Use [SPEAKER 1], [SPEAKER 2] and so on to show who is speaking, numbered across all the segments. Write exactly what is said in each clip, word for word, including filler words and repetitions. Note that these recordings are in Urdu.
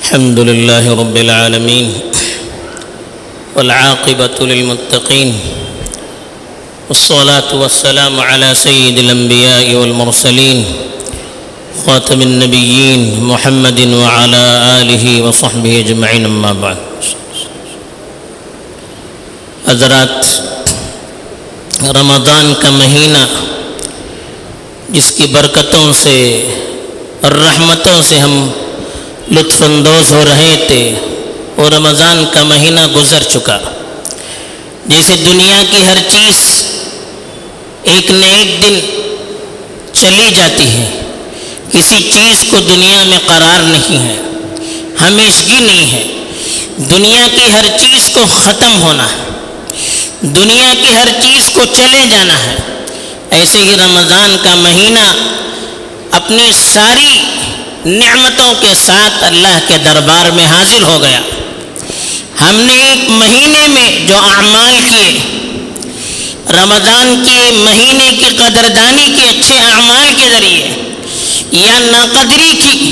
[SPEAKER 1] الحمد لله رب العالمين والعاقبة للمتقين والصلاة والسلام على سيد الأنبياء والمرسلين خاتم النبيين محمد وعلى آله وصحبه أجمعين أما بعد. حضرات، رمضان کا مہینہ جس کی برکتوں سے اور رحمتوں سے ہم لطف اندوز ہو رہے تھے، اور رمضان کا مہینہ گزر چکا. جیسے دنیا کی ہر چیز ایک نہ ایک دن چلی جاتی ہے، کسی چیز کو دنیا میں قرار نہیں ہے، ہمیشگی نہیں ہے. دنیا کی ہر چیز کو ختم ہونا ہے، دنیا کی ہر چیز کو چلے جانا ہے. ایسے ہی رمضان کا مہینہ اپنی ساری نعمتوں کے ساتھ اللہ کے دربار میں حاضر ہو گیا. ہم نے ایک مہینے میں جو اعمال کیے، رمضان کے مہینے کی قدردانی کے اچھے اعمال کے ذریعے یا ناقدری کی،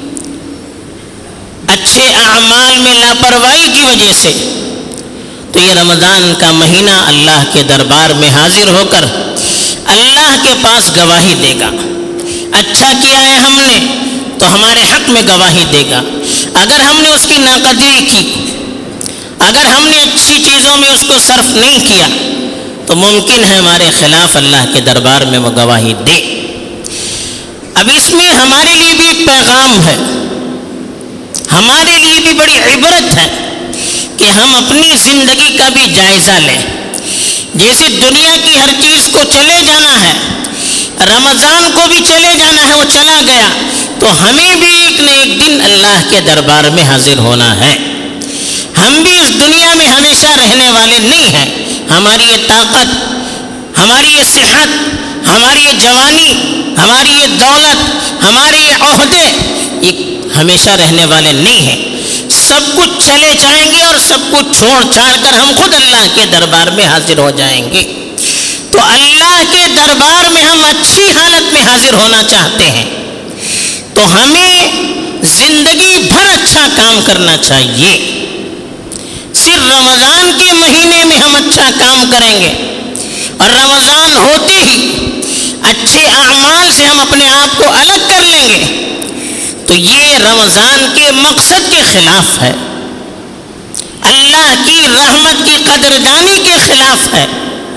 [SPEAKER 1] اچھے اعمال میں لاپرواہی کی وجہ سے، تو یہ رمضان کا مہینہ اللہ کے دربار میں حاضر ہو کر اللہ کے پاس گواہی دے گا. اچھا کیا ہے ہم نے تو ہمارے حق میں گواہی دے گا. اگر ہم نے اس کی ناقدری کی، اگر ہم نے اچھی چیزوں میں اس کو صرف نہیں کیا، تو ممکن ہے ہمارے خلاف اللہ کے دربار میں وہ گواہی دے. اب اس میں ہمارے لیے بھی ایک پیغام ہے، ہمارے لیے بھی بڑی عبرت ہے کہ ہم اپنی زندگی کا بھی جائزہ لیں. جیسے دنیا کی ہر چیز کو چلے جانا ہے، رمضان کو بھی چلے جانا ہے، وہ چلا گیا، تو ہمیں بھی ایک نہ ایک دن اللہ کے دربار میں حاضر ہونا ہے. ہم بھی اس دنیا میں ہمیشہ رہنے والے نہیں ہیں. ہماری یہ طاقت، ہماری یہ صحت، ہماری یہ جوانی، ہماری یہ دولت، ہمارے یہ عہدے، یہ ہمیشہ رہنے والے نہیں ہیں. سب کچھ چلے جائیں گے اور سب کچھ چھوڑ چھاڑ کر ہم خود اللہ کے دربار میں حاضر ہو جائیں گے. تو اللہ کے دربار میں ہم اچھی حالت میں حاضر ہونا چاہتے ہیں، تو ہمیں زندگی بھر اچھا کام کرنا چاہیے. صرف رمضان کے مہینے میں ہم اچھا کام کریں گے اور رمضان ہوتے ہی اچھے اعمال سے ہم اپنے آپ کو الگ کر لیں گے، تو یہ رمضان کے مقصد کے خلاف ہے، اللہ کی رحمت کی قدردانی کے خلاف ہے.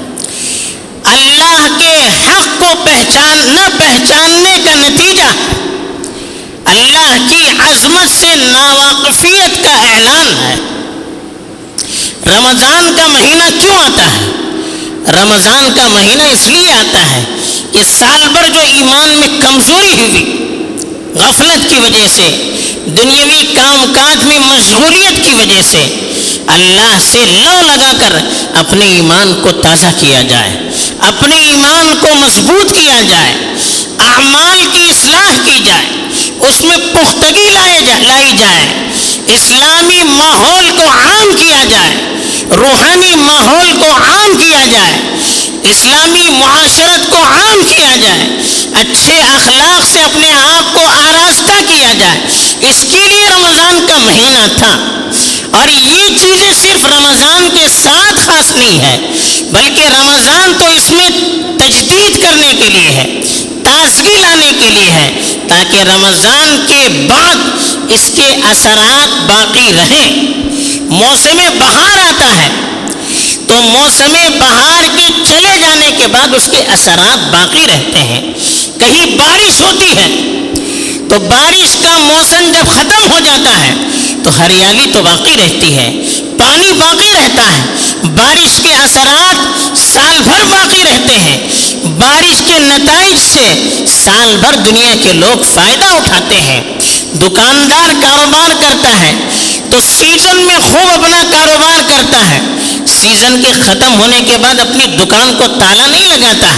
[SPEAKER 1] اللہ کے حق کو پہچان نہ پہچاننے کا نتیجہ اللہ کی عظمت سے ناواقفیت کا اعلان ہے. رمضان کا مہینہ کیوں آتا ہے؟ رمضان کا مہینہ اس لیے آتا ہے کہ سال بھر جو ایمان میں کمزوری ہوئی، غفلت کی وجہ سے، دنیاوی کام کاج میں مشغولیت کی وجہ سے، اللہ سے لو لگا کر اپنے ایمان کو تازہ کیا جائے، اپنے ایمان کو مضبوط کیا جائے، اعمال کی اصلاح کی جائے، اس میں پختگی لائی جائے، اسلامی ماحول کو عام کیا جائے، روحانی ماحول کو عام کیا جائے، اسلامی معاشرت کو عام کیا جائے، اچھے اخلاق سے اپنے آپ کو آراستہ کیا جائے. اس کے لیے رمضان کا مہینہ تھا. اور یہ چیزیں صرف رمضان کے ساتھ خاص نہیں ہے، بلکہ رمضان تو اس میں تجدید کرنے کے لیے ہے، تازگی لانے کے لیے ہے، تاکہ رمضان کے بعد اس کے اثرات باقی رہیں. موسم بہار آتا ہے تو موسم بہار کے چلے جانے کے بعد اس کے اثرات باقی رہتے ہیں. کہیں بارش ہوتی ہے تو بارش کا موسم جب ختم ہو جاتا ہے تو ہریالی تو باقی رہتی ہے، پانی باقی رہتا ہے، بارش کے اثرات سال بھر باقی رہتے ہیں. بارش کے نتائج سے سال بھر دنیا کے لوگ فائدہ اٹھاتے ہیں. دکاندار کاروبار کرتا ہے تو سیزن میں خوب اپنا کاروبار کرتا ہے، سیزن کے ختم ہونے کے بعد اپنی دکان کو تالا نہیں لگاتا ہے،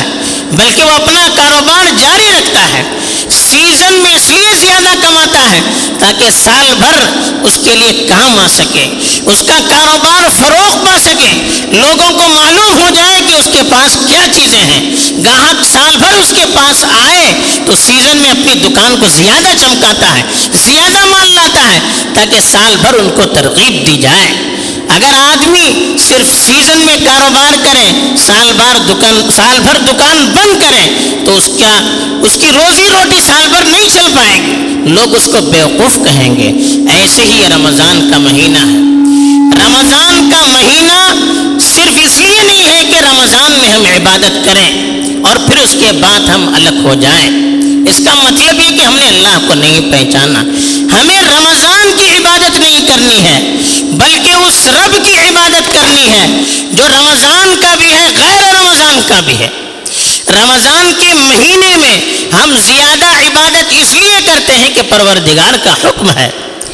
[SPEAKER 1] بلکہ وہ اپنا کاروبار جاری رکھتا ہے، سیزن میں اس لیے زیادہ کماتا ہے تاکہ سال بھر اس کے لیے کام آ سکے، اس کا کاروبار فروغ پا سکے، لوگوں کو معلوم ہو جائے کہ اس کے پاس کیا چیزیں ہیں، گاہک سال بھر اس کے پاس آئے تو سیزن میں اپنی دکان کو زیادہ چمکاتا ہے، زیادہ مال لاتا ہے تاکہ سال بھر ان کو ترغیب دی جائے۔ اگر آدمی صرف سیزن میں کاروبار کرے، سال بھر دکان سال بھر دکان بند کرے تو اس کا اس کی روزی روٹی سال بھر نہیں چل پائے گی، لوگ اس کو بیوقوف کہیں گے۔ ایسے ہی یہ رمضان کا مہینہ ہے۔ رمضان کا مہینہ صرف اس لیے نہیں ہے کہ رمضان میں ہم عبادت کریں اور پھر اس کے بعد ہم الگ ہو جائیں، اس کا مطلب یہ کہ ہم نے اللہ کو نہیں پہچانا۔ ہمیں رمضان کی عبادت نہیں کرنی ہے بلکہ اس رب کی عبادت کرنی ہے جو رمضان کا بھی ہے، غیر رمضان کا بھی ہے۔ رمضان کے مہینے میں ہم زیادہ عبادت اس لیے کرتے ہیں کہ پروردگار کا حکم ہے،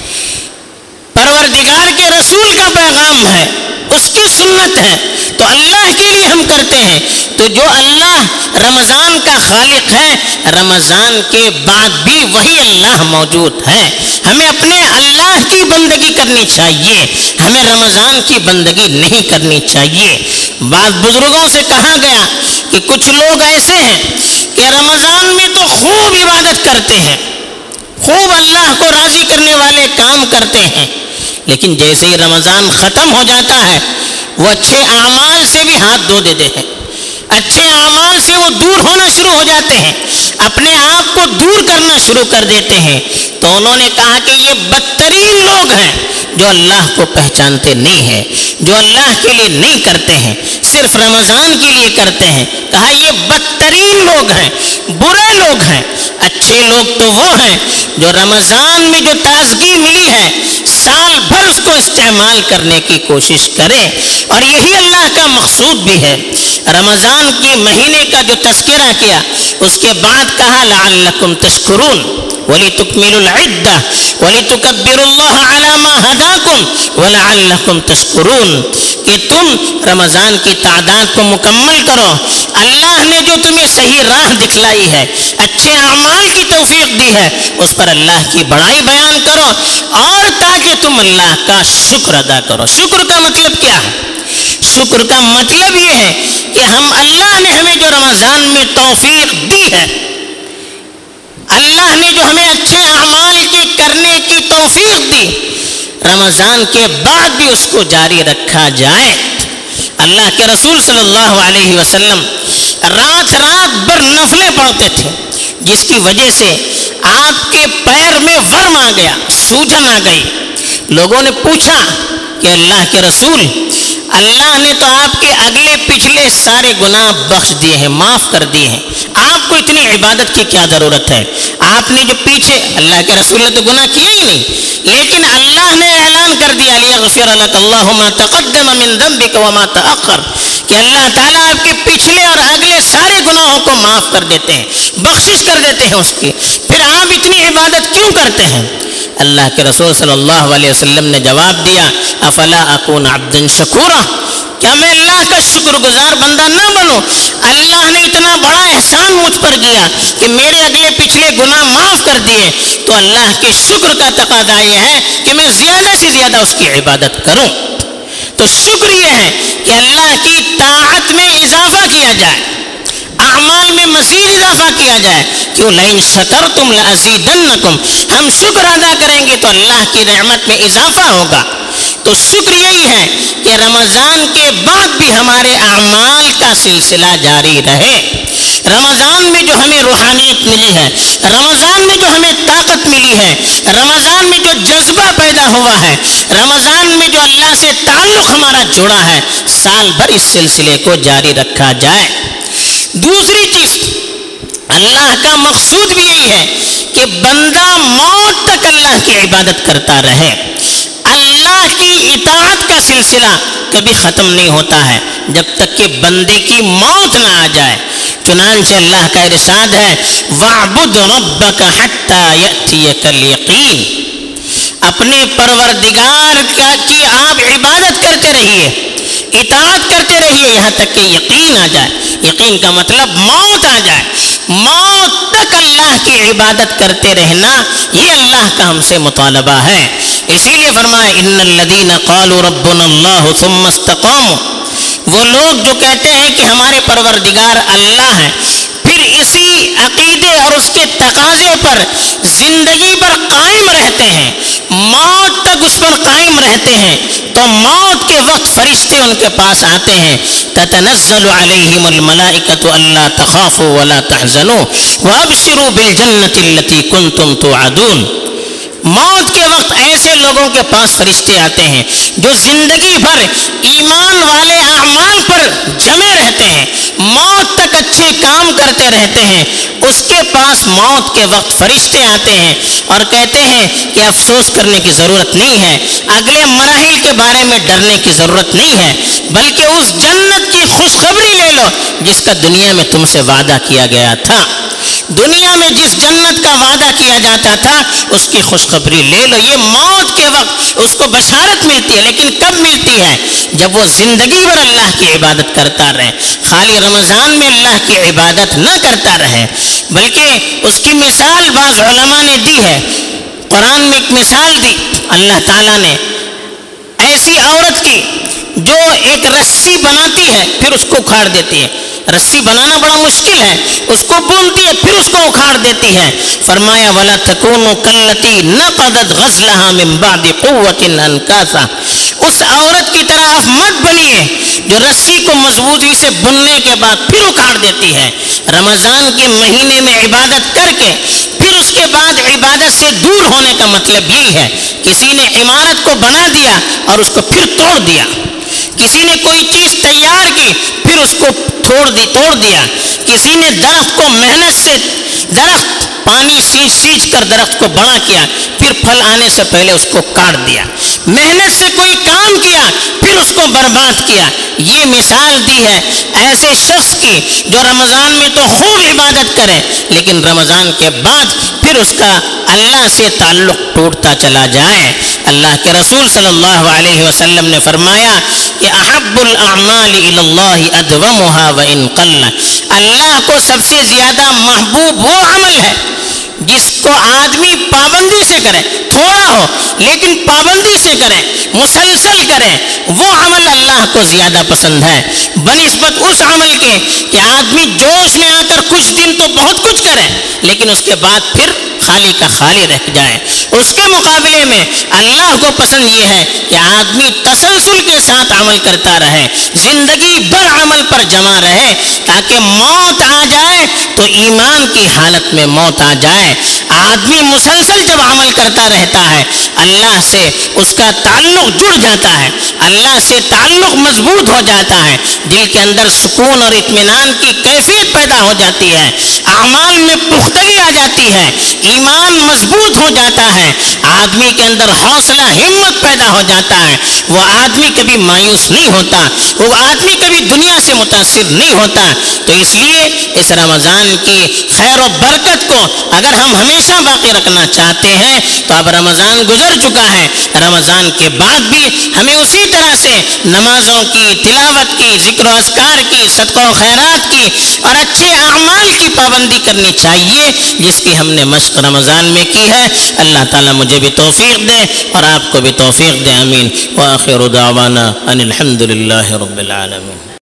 [SPEAKER 1] پروردگار کے رسول کا پیغام ہے، اس کی سنت ہے، تو اللہ کے لیے ہم کرتے ہیں۔ تو جو اللہ رمضان کا خالق ہے، رمضان کے بعد بھی وہی اللہ موجود ہے۔ ہمیں اپنے اللہ کی بندگی کرنی چاہیے، ہمیں رمضان کی بندگی نہیں کرنی چاہیے۔ بعض بزرگوں سے کہا گیا کہ کچھ لوگ ایسے ہیں کہ رمضان میں تو خوب عبادت کرتے ہیں، خوب اللہ کو راضی کرنے والے کام کرتے ہیں، لیکن جیسے ہی رمضان ختم ہو جاتا ہے وہ اچھے اعمال سے بھی ہاتھ دھو دیتے ہیں، اچھے اعمال سے وہ دور ہونا شروع ہو جاتے ہیں، اپنے آپ کو دور کرنا شروع کر دیتے ہیں۔ تو انہوں نے کہا کہ یہ بدترین لوگ ہیں جو اللہ کو پہچانتے نہیں ہیں، جو اللہ کے لیے نہیں کرتے ہیں، صرف رمضان کے لیے کرتے ہیں۔ کہا یہ بدترین لوگ ہیں، برے لوگ ہیں۔ اچھے لوگ تو وہ ہیں جو رمضان میں جو تازگی ملی ہے سال بھر اس کو استعمال کرنے کی کوشش کرے، اور یہی اللہ کا مقصود بھی ہے۔ رمضان کے مہینے کا جو تذکرہ کیا اس کے بعد کہا لعلکم تشکرون وَلِتُكْمِلُوا الْعِدَّةَ وَلِتُكَبِّرُوا اللَّهَ عَلَى مَا هَدَاكُمْ وَلَعَلَّكُمْ تَشْكُرُونَ، کہ تم رمضان کی تعداد کو مکمل کرو، اللہ نے جو تمہیں صحیح راہ دکھلائی ہے، اچھے اعمال کی توفیق دی ہے، اس پر اللہ کی بڑائی بیان کرو، اور تاکہ تم اللہ کا شکر ادا کرو۔ شکر کا مطلب کیا ہے؟ شکر کا مطلب یہ ہے کہ ہم اللہ نے ہمیں جو رمضان میں توفیق دی ہے، اللہ نے جو ہمیں اچھے اعمال کے کرنے کی توفیق دی، رمضان کے بعد بھی اس کو جاری رکھا جائے۔ اللہ کے رسول صلی اللہ علیہ وسلم رات رات بھر نفلیں پڑھتے تھے، جس کی وجہ سے آپ کے پیر میں ورم آ گیا، سوجن آ گئی۔ لوگوں نے پوچھا کہ اللہ کے رسول، اللہ نے تو آپ کے اگلے پچھلے سارے گناہ بخش دیے ہیں، معاف کر دیے ہیں، آپ کو اتنی عبادت کی کیا ضرورت ہے؟ آپ نے جو پیچھے، اللہ کے رسول نے تو گناہ کیا ہی نہیں، لیکن اللہ نے اعلان کر دیا لیغفر لک اللہ ما تقدم من ذنبک وما تأخر، کہ اللہ تعالیٰ آپ کے پچھلے اور اگلے سارے گناہوں کو معاف کر دیتے ہیں، بخشش کر دیتے ہیں اس کی، پھر آپ اتنی عبادت کیوں کرتے ہیں؟ اللہ کے رسول صلی اللہ علیہ وسلم نے جواب دیا افلا اکون عبدا شکورا، کیا میں اللہ کا شکر گزار بندہ نہ بنوں؟ اللہ نے اتنا بڑا احسان مجھ پر کیا کہ میرے اگلے پچھلے گناہ معاف کر دیے، تو اللہ کے شکر کا تقاضا یہ ہے کہ میں زیادہ سے زیادہ اس کی عبادت کروں۔ تو شکر یہ ہے کہ اللہ کی طاعت میں اضافہ کیا جائے، اعمال میں مزید اضافہ کیا جائے، کیوں لئن شکرتم لازیدنکم، ہم شکر ادا کریں گے تو اللہ کی رحمت میں اضافہ ہوگا۔ تو شکر یہی ہے کہ رمضان کے بعد بھی ہمارے اعمال کا سلسلہ جاری رہے۔ رمضان میں جو ہمیں روحانیت ملی ہے، رمضان میں جو ہمیں طاقت ملی ہے، رمضان میں جو جذبہ پیدا ہوا ہے، رمضان میں جو اللہ سے تعلق ہمارا جڑا ہے، سال بھر اس سلسلے کو جاری رکھا جائے۔ دوسری چیز، اللہ کا مقصود بھی یہی ہے کہ بندہ موت تک اللہ کی عبادت کرتا رہے۔ اللہ کی اطاعت کا سلسلہ کبھی ختم نہیں ہوتا ہے جب تک کہ بندے کی موت نہ آ جائے۔ چنانچہ اللہ کا ارشاد ہے وَاعْبُدْ رَبَّكَ حَتَّى يَأْتِيَكَ الْيَقِينُ، اپنے پروردگار کی آپ عبادت کرتے رہیے، اطاعت کرتے رہیے یہاں تک کہ یقین آ جائے. یقین کا مطلب موت آ جائے. موت تک اللہ کی عبادت کرتے رہنا یہ اللہ کا ہم سے مطالبہ ہے. اسی لیے فرمایا ان الذین قالوا ربنا اللہ ثم استقاموا، وہ لوگ جو کہتے ہیں کہ ہمارے پروردگار اللہ ہیں، پھر اسی عقیدے اور اس کے تقاضے پر زندگی پر قائم رہتے ہیں، موت تک اس پر قائم رہتے ہیں، تو موت کے وقت فرشتے ان کے پاس آتے ہیں. تتنزل علیہم الملائکۃ الا تخافوا ولا تحزنوا وابشروا بالجنۃ التي کنتم توعدون. موت کے وقت ایسے لوگوں کے پاس فرشتے آتے ہیں جو زندگی بھر ایمان والے اعمال پر جمے رہتے ہیں، موت تک اچھے کام کرتے رہتے ہیں. اس کے پاس موت کے وقت فرشتے آتے ہیں اور کہتے ہیں کہ افسوس کرنے کی ضرورت نہیں ہے، اگلے مراحل کے بارے میں ڈرنے کی ضرورت نہیں ہے، بلکہ اس جنت کی خوشخبری لے لو جس کا دنیا میں تم سے وعدہ کیا گیا تھا. دنیا میں جس جنت کا وعدہ کیا جاتا تھا اس کی خوشخبری لے لو. یہ موت کے وقت اس کو بشارت ملتی ہے، لیکن کب ملتی ہے؟ جب وہ زندگی بھر اللہ کی عبادت کرتا رہے. خالی رمضان میں اللہ کی عبادت نہ کرتا رہے، بلکہ اس کی مثال بعض علماء نے دی ہے. قرآن میں ایک مثال دی اللہ تعالیٰ نے ایسی عورت کی جو ایک رسی بناتی ہے پھر اس کو اکھاڑ دیتی ہے. رسی بنانا بڑا مشکل ہے، اس کو بنتی ہے پھر اس کو اکھاڑ دیتی ہے. فرمایا وَلَا تَكُونُوا كَالَّتِي نَقَضَتْ غَزْلَهَا مِن بَعْدِ قُوَّةٍ أَنْكَاثًا. اس عورت کی طرح آپ مت بنیے جو رسی کو مضبوطی سے بننے کے بعد پھر اکھاڑ دیتی ہے. رمضان کے مہینے میں عبادت کر کے پھر اس کے بعد عبادت سے دور ہونے کا مطلب یہی ہے. کسی نے عمارت کو بنا دیا اور اس کو پھر توڑ دیا، کسی نے کوئی چیز تیار کی پھر اس کو توڑ دی توڑ دیا کسی نے درخت کو محنت سے درخت پانی سینچ سینچ کر درخت کو بڑا کیا پھر پھل آنے سے پہلے اس کو کاٹ دیا. محنت سے کوئی کام کیا پھر اس کو برباد کیا. یہ مثال دی ہے ایسے شخص کی جو رمضان میں تو خوب عبادت کرے لیکن رمضان کے بعد پھر اس کا اللہ سے تعلق ٹوٹتا چلا جائے. اللہ کے رسول صلی اللہ علیہ وسلم نے فرمایا کہ احب الاعمال الی اللہ ادومها وان قل. اللہ کو سب سے زیادہ محبوب وہ عمل ہے جس کو آدمی پابندی سے کرے، تھوڑا ہو لیکن پابندی سے کرے، مسلسل کرے، وہ عمل اللہ کو زیادہ پسند ہے بنسبت اس عمل کے کہ آدمی جوش میں آ کر کچھ دن تو بہت کچھ کرے لیکن اس کے بعد پھر خالی کا خالی رہ جائے. اس کے مقابلے میں اللہ کو پسند یہ ہے کہ آدمی تسلسل کے ساتھ عمل کرتا رہے، زندگی بھر عمل پر جمع رہے تاکہ موت آ جائے تو ایمان کی حالت میں موت آ جائے. آدمی مسلسل جب عمل کرتا رہتا ہے اللہ سے اس کا تعلق جڑ جاتا ہے، اللہ سے تعلق مضبوط ہو جاتا ہے، دل کے اندر سکون اور اطمینان کی کیفیت پیدا ہو جاتی ہے، اعمال میں پختگی آ جاتی ہے، ایمان مضبوط ہو جاتا ہے، آدمی کے اندر حوصلہ ہمت پیدا ہو جاتا ہے. وہ آدمی کبھی مایوس نہیں ہوتا، وہ آدمی کبھی دنیا سے متاثر نہیں ہوتا. تو اس لیے اس رمضان کی خیر و برکت کو اگر ہم ہمیشہ باقی رکھنا چاہتے ہیں تو اب رمضان گزر چکا ہے، رمضان کے بعد بھی ہمیں اسی طرح سے نمازوں کی، تلاوت کی، ذکر و اذکار کی، صدقہ و خیرات کی اور اچھے اعمال کی پابندی کرنی چاہیے جس کی ہم نے مشق رمضان میں کی ہے. اللہ تعالیٰ مجھے بھی توفیق دے اور آپ کو بھی توفیق دے. آمین. وآخر دعوانا ان الحمد للہ رب العالمین.